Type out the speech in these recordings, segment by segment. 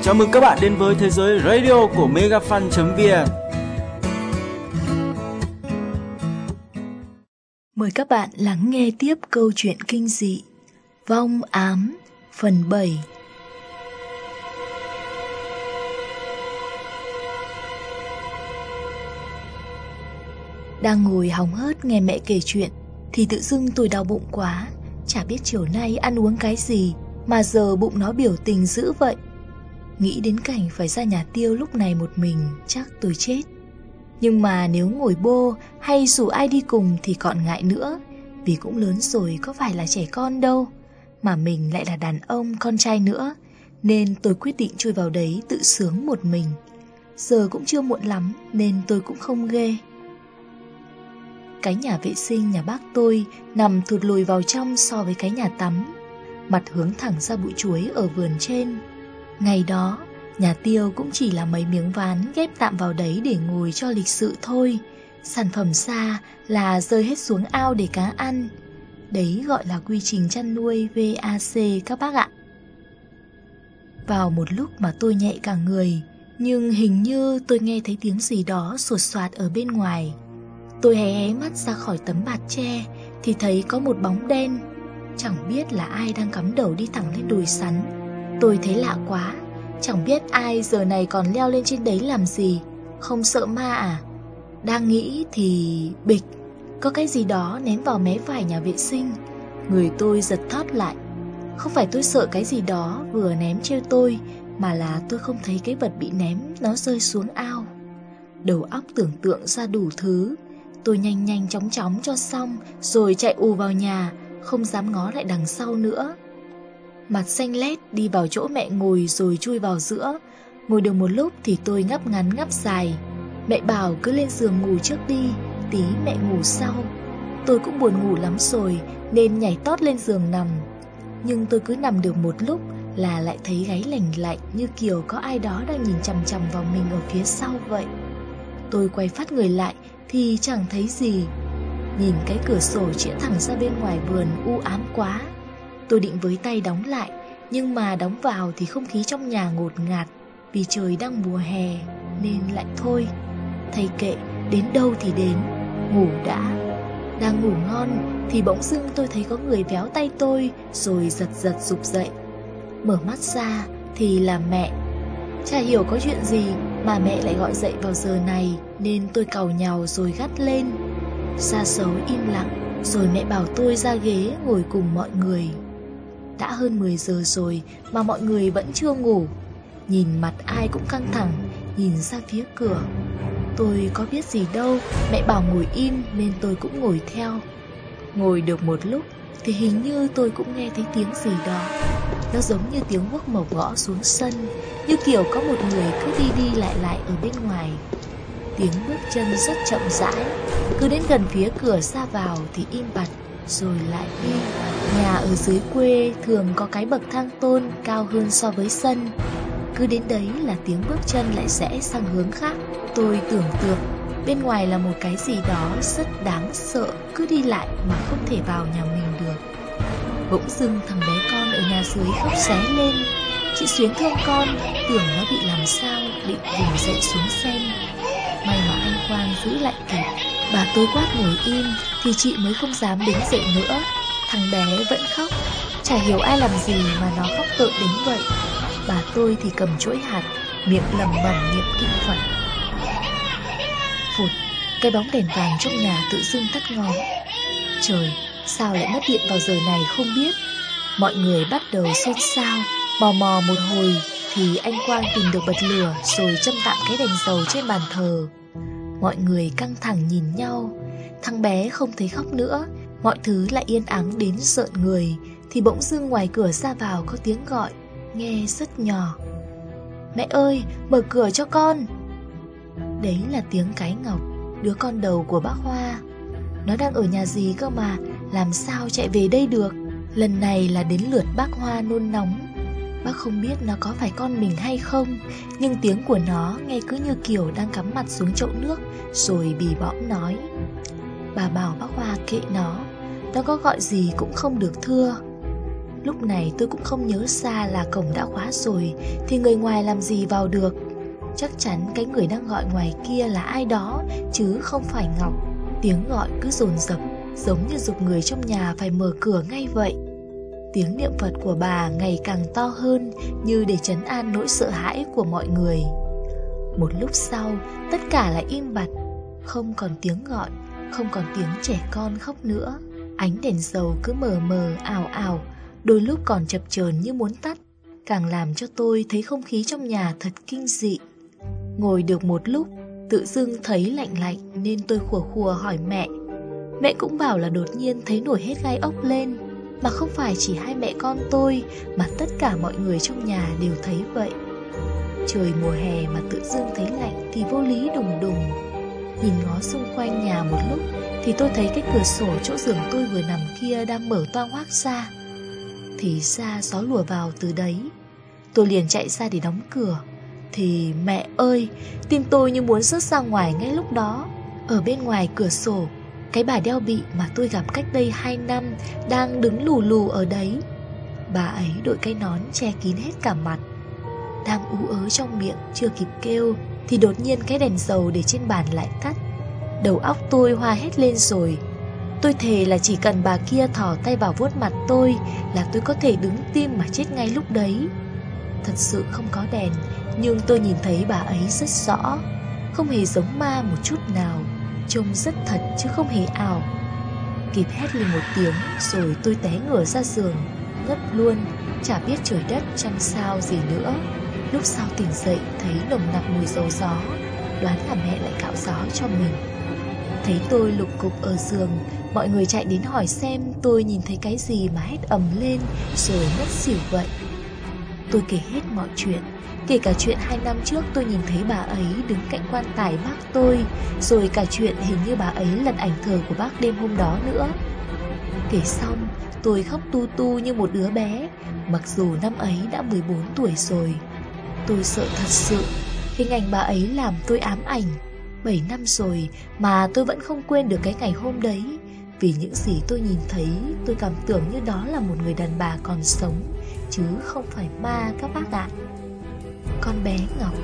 Chào mừng các bạn đến với thế giới radio của megafan.vn. Mời các bạn lắng nghe tiếp câu chuyện kinh dị Vong Ám phần 7. Đang ngồi hóng hớt nghe mẹ kể chuyện thì tự dưng tôi đau bụng quá. Chả biết chiều nay ăn uống cái gì mà giờ bụng nó biểu tình dữ vậy. Nghĩ đến cảnh phải ra nhà Tiêu lúc này một mình chắc tôi chết. Nhưng mà nếu ngồi bô hay rủ ai đi cùng thì còn ngại nữa, vì cũng lớn rồi có phải là trẻ con đâu. Mà mình lại là đàn ông con trai nữa, nên tôi quyết định chui vào đấy tự sướng một mình. Giờ cũng chưa muộn lắm nên tôi cũng không ghê. Cái nhà vệ sinh nhà bác tôi nằm thụt lùi vào trong so với cái nhà tắm, mặt hướng thẳng ra bụi chuối ở vườn trên. Ngày đó, nhà Tiêu cũng chỉ là mấy miếng ván ghép tạm vào đấy để ngồi cho lịch sự thôi. Sản phẩm ra là rơi hết xuống ao để cá ăn. Đấy gọi là quy trình chăn nuôi VAC các bác ạ. Vào một lúc mà tôi nhẹ cả người, nhưng hình như tôi nghe thấy tiếng gì đó sột soạt ở bên ngoài. Tôi hé mắt ra khỏi tấm bạt tre thì thấy có một bóng đen. Chẳng biết là ai đang cắm đầu đi thẳng lên đồi sắn. Tôi thấy lạ quá, chẳng biết ai giờ này còn leo lên trên đấy làm gì. Không sợ ma à? Đang nghĩ thì bịch, có cái gì đó ném vào mé phải nhà vệ sinh. Người tôi giật thót lại. Không phải tôi sợ cái gì đó vừa ném trêu tôi, mà là tôi không thấy cái vật bị ném nó rơi xuống ao. Đầu óc tưởng tượng ra đủ thứ. Tôi nhanh nhanh chóng chóng cho xong rồi chạy ù vào nhà, không dám ngó lại đằng sau nữa. Mặt xanh lét đi vào chỗ mẹ ngồi rồi chui vào giữa. Ngồi được một lúc thì tôi ngáp ngắn ngáp dài. Mẹ bảo cứ lên giường ngủ trước đi, tí mẹ ngủ sau. Tôi cũng buồn ngủ lắm rồi nên nhảy tót lên giường nằm. Nhưng tôi cứ nằm được một lúc là lại thấy gáy lành lạnh, như kiểu có ai đó đang nhìn chằm chằm vào mình ở phía sau vậy. Tôi quay phát người lại thì chẳng thấy gì. Nhìn cái cửa sổ chĩa thẳng ra bên ngoài vườn u ám quá. Tôi định với tay đóng lại, nhưng mà đóng vào thì không khí trong nhà ngột ngạt. Vì trời đang mùa hè nên lại thôi. Thầy kệ, đến đâu thì đến, ngủ đã. Đang ngủ ngon thì bỗng dưng tôi thấy có người véo tay tôi rồi giật giật giục dậy. Mở mắt ra thì là mẹ. Chả hiểu có chuyện gì mà mẹ lại gọi dậy vào giờ này, nên tôi càu nhàu rồi gắt lên. Xa xấu im lặng, rồi mẹ bảo tôi ra ghế ngồi cùng mọi người. Đã hơn 10 giờ rồi mà mọi người vẫn chưa ngủ. Nhìn mặt ai cũng căng thẳng, nhìn ra phía cửa. Tôi có biết gì đâu, mẹ bảo ngồi im nên tôi cũng ngồi theo. Ngồi được một lúc thì hình như tôi cũng nghe thấy tiếng gì đó. Nó giống như tiếng guốc mộc gõ xuống sân, như kiểu có một người cứ đi đi lại lại ở bên ngoài. Tiếng bước chân rất chậm rãi, cứ đến gần phía cửa ra vào thì im bặt rồi lại đi. Nhà ở dưới quê thường có cái bậc thang tôn cao hơn so với sân. Cứ đến đấy là tiếng bước chân lại rẽ sang hướng khác. Tôi tưởng tượng bên ngoài là một cái gì đó rất đáng sợ, cứ đi lại mà không thể vào nhà mình được. Bỗng dưng thằng bé con ở nhà dưới khóc ré lên. Chị Xuyến thương con, tưởng nó bị làm sao, định vùng dậy xuống xem. May mà anh Quang giữ lại kịp. Bà tôi quát ngồi im thì chị mới không dám đứng dậy nữa. Thằng bé vẫn khóc, chả hiểu ai làm gì mà nó khóc tợ đến vậy. Bà tôi thì cầm chổi hạt, miệng lẩm bẩm niệm kinh Phật. Phụt, cái bóng đèn vàng trong nhà tự dưng tắt ngóm. Trời, sao lại mất điện vào giờ này không biết. Mọi người bắt đầu xôn xao. Mò mò một hồi thì anh Quang tìm được bật lửa rồi châm tạm cái đèn dầu trên bàn thờ. Mọi người căng thẳng nhìn nhau. Thằng bé không thấy khóc nữa, mọi thứ lại yên ắng đến rợn người. Thì bỗng dưng ngoài cửa ra vào có tiếng gọi, nghe rất nhỏ. Mẹ ơi, mở cửa cho con. Đấy là tiếng cái Ngọc, đứa con đầu của bác Hoa. Nó đang ở nhà gì cơ mà, làm sao chạy về đây được. Lần này là đến lượt bác Hoa nôn nóng. Bác không biết nó có phải con mình hay không, nhưng tiếng của nó nghe cứ như kiểu đang cắm mặt xuống chậu nước rồi bì bõm nói. Bà bảo bác Hoa kệ nó có gọi gì cũng không được thưa. Lúc này tôi cũng không nhớ ra là cổng đã khóa rồi, thì người ngoài làm gì vào được. Chắc chắn cái người đang gọi ngoài kia là ai đó, chứ không phải Ngọc. Tiếng gọi cứ dồn dập, giống như giục người trong nhà phải mở cửa ngay vậy. Tiếng niệm Phật của bà ngày càng to hơn, như để trấn an nỗi sợ hãi của mọi người. Một lúc sau, tất cả lại im bặt. Không còn tiếng gọi, không còn tiếng trẻ con khóc nữa. Ánh đèn dầu cứ mờ mờ, ảo ảo, đôi lúc còn chập chờn như muốn tắt, càng làm cho tôi thấy không khí trong nhà thật kinh dị. Ngồi được một lúc, tự dưng thấy lạnh lạnh nên tôi khua khua hỏi mẹ. Mẹ cũng bảo là đột nhiên thấy nổi hết gai ốc lên, mà không phải chỉ hai mẹ con tôi, mà tất cả mọi người trong nhà đều thấy vậy. Trời mùa hè mà tự dưng thấy lạnh thì vô lý đùng đùng. Nhìn ngó xung quanh nhà một lúc thì tôi thấy cái cửa sổ chỗ giường tôi vừa nằm kia đang mở toang hoác ra. Thì ra gió lùa vào từ đấy. Tôi liền chạy ra để đóng cửa. Thì mẹ ơi, tim tôi như muốn rớt ra ngoài ngay lúc đó. Ở bên ngoài cửa sổ, cái bà đeo bị mà tôi gặp cách đây 2 năm đang đứng lù lù ở đấy. Bà ấy đội cái nón che kín hết cả mặt. Đang ú ớ trong miệng chưa kịp kêu thì đột nhiên cái đèn dầu để trên bàn lại tắt. Đầu óc tôi hoa hết lên rồi. Tôi thề là chỉ cần bà kia thò tay vào vuốt mặt tôi là tôi có thể đứng tim mà chết ngay lúc đấy. Thật sự không có đèn, nhưng tôi nhìn thấy bà ấy rất rõ. Không hề giống ma một chút nào, trông rất thật chứ không hề ảo. Kịp hét lên một tiếng rồi tôi té ngửa ra giường, ngất luôn, chả biết trời đất trăng sao gì nữa. Lúc sau tỉnh dậy thấy nồng nặc mùi dầu gió, đoán là mẹ lại cạo gió cho mình. Thấy tôi lục cục ở giường, mọi người chạy đến hỏi xem tôi nhìn thấy cái gì mà hét ầm lên rồi ngất xỉu vậy. Tôi kể hết mọi chuyện, kể cả chuyện 2 năm trước tôi nhìn thấy bà ấy đứng cạnh quan tài bác tôi, rồi cả chuyện hình như bà ấy lật ảnh thờ của bác đêm hôm đó nữa. Kể xong, tôi khóc tu tu như một đứa bé, mặc dù năm ấy đã 14 tuổi rồi. Tôi sợ thật sự, hình ảnh bà ấy làm tôi ám ảnh. 7 năm rồi mà tôi vẫn không quên được cái ngày hôm đấy. Vì những gì tôi nhìn thấy, tôi cảm tưởng như đó là một người đàn bà còn sống, chứ không phải ma các bác ạ. Con bé Ngọc.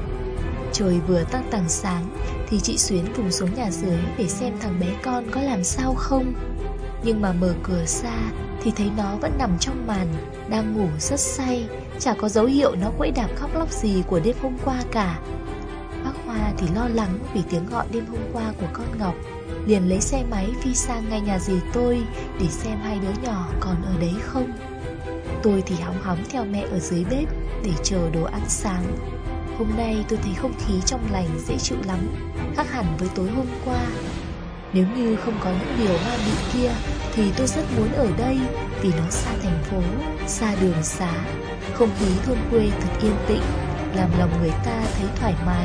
Trời vừa tăng tàng sáng thì chị Xuyến vùng xuống nhà dưới để xem thằng bé con có làm sao không. Nhưng mà mở cửa ra thì thấy nó vẫn nằm trong màn, đang ngủ rất say, chả có dấu hiệu nó quẫy đạp khóc lóc gì của đêm hôm qua cả. Bác Hoa thì lo lắng vì tiếng gọi đêm hôm qua của con Ngọc, liền lấy xe máy phi sang ngay nhà dì tôi để xem hai đứa nhỏ còn ở đấy không. Tôi thì hóng hóng theo mẹ ở dưới bếp để chờ đồ ăn sáng. Hôm nay tôi thấy không khí trong lành dễ chịu lắm, khác hẳn với tối hôm qua. Nếu như không có những điều ma mị kia thì tôi rất muốn ở đây, vì nó xa thành phố, xa đường xá. Không khí thôn quê thật yên tĩnh, làm lòng người ta thấy thoải mái.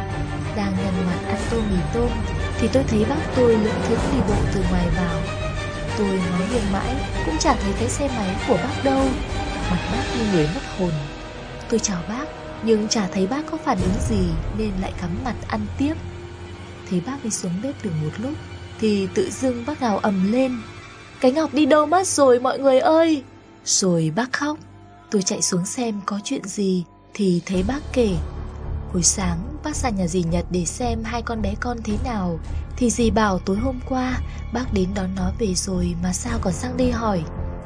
Đang nhăn mặt ăn tô mì tôm thì tôi thấy bác tôi lững thững đi bộ từ ngoài vào. Tôi ngó nghiêng mãi cũng chả thấy cái xe máy của bác đâu, mặt bác như người mất hồn. Tôi chào bác nhưng chả thấy bác có phản ứng gì nên lại cắm mặt ăn tiếp. Thấy bác đi xuống bếp được một lúc thì tự dưng bác gào ầm lên: "Cái Ngọc đi đâu mất rồi mọi người ơi!" Rồi bác khóc. Tôi chạy xuống xem có chuyện gì thì thấy bác kể hồi sáng bác sang nhà dì Nhật để xem hai con bé con thế nào, thì dì bảo tối hôm qua bác đến đón nó về rồi mà sao còn sang đây hỏi.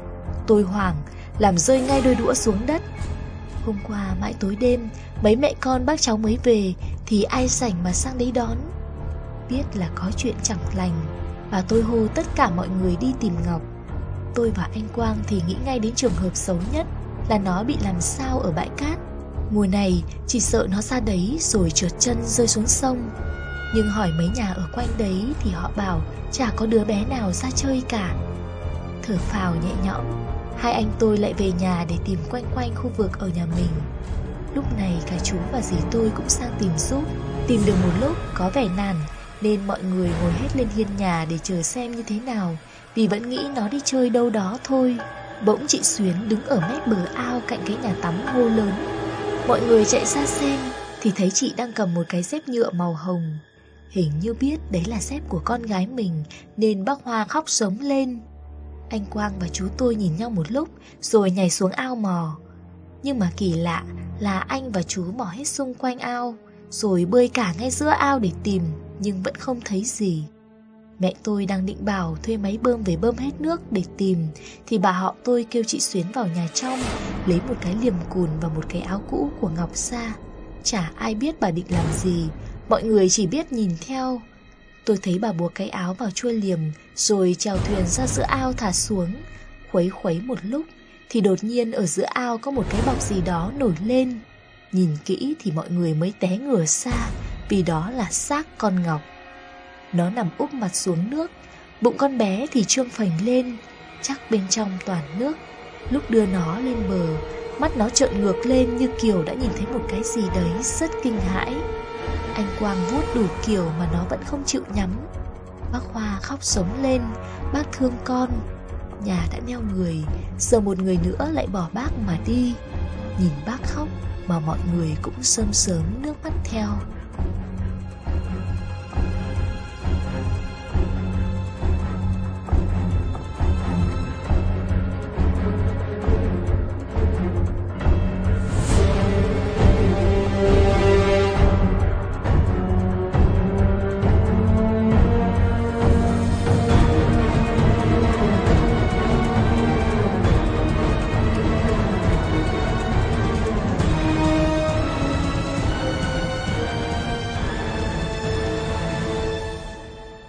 Tôi hoảng, làm rơi ngay đôi đũa xuống đất. Hôm qua mãi tối đêm mấy mẹ con bác cháu mới về thì ai rảnh mà sang đấy đón. Biết là có chuyện chẳng lành và tôi hô tất cả mọi người đi tìm Ngọc. Tôi và anh Quang thì nghĩ ngay đến trường hợp xấu nhất là nó bị làm sao ở bãi cát. Mùa này chỉ sợ nó ra đấy rồi trượt chân rơi xuống sông. Nhưng hỏi mấy nhà ở quanh đấy thì họ bảo chả có đứa bé nào ra chơi cả. Thở phào nhẹ nhõm, hai anh tôi lại về nhà để tìm quanh quanh khu vực ở nhà mình. Lúc này cả chú và dì tôi cũng sang tìm giúp. Tìm được một lúc có vẻ nản nên mọi người ngồi hết lên hiên nhà để chờ xem như thế nào, vì vẫn nghĩ nó đi chơi đâu đó thôi. Bỗng chị Xuyến đứng ở mép bờ ao cạnh cái nhà tắm hô lớn. Mọi người chạy ra xem thì thấy chị đang cầm một cái dép nhựa màu hồng. Hình như biết đấy là dép của con gái mình nên bác Hoa khóc sống lên. Anh Quang và chú tôi nhìn nhau một lúc rồi nhảy xuống ao mò. Nhưng mà kỳ lạ là anh và chú mò hết xung quanh ao, rồi bơi cả ngay giữa ao để tìm, nhưng vẫn không thấy gì. Mẹ tôi đang định bảo thuê máy bơm về bơm hết nước để tìm, thì bà họ tôi kêu chị Xuyến vào nhà trong lấy một cái liềm cùn và một cái áo cũ của Ngọc ra. Chả ai biết bà định làm gì, mọi người chỉ biết nhìn theo. Tôi thấy bà buộc cái áo vào chuôi liềm rồi chèo thuyền ra giữa ao thả xuống. Khuấy khuấy một lúc thì đột nhiên ở giữa ao có một cái bọc gì đó nổi lên. Nhìn kỹ thì mọi người mới té ngửa xa, vì đó là xác con Ngọc. Nó nằm úp mặt xuống nước, bụng con bé thì trương phình lên, chắc bên trong toàn nước. Lúc đưa nó lên bờ, mắt nó trợn ngược lên như kiểu đã nhìn thấy một cái gì đấy rất kinh hãi. Anh Quang vuốt đủ kiểu mà nó vẫn không chịu nhắm. Bác Khoa khóc sống lên, bác thương con. Nhà đã neo người, giờ một người nữa lại bỏ bác mà đi. Nhìn bác khóc mà mọi người cũng sớm sớm nước mắt theo.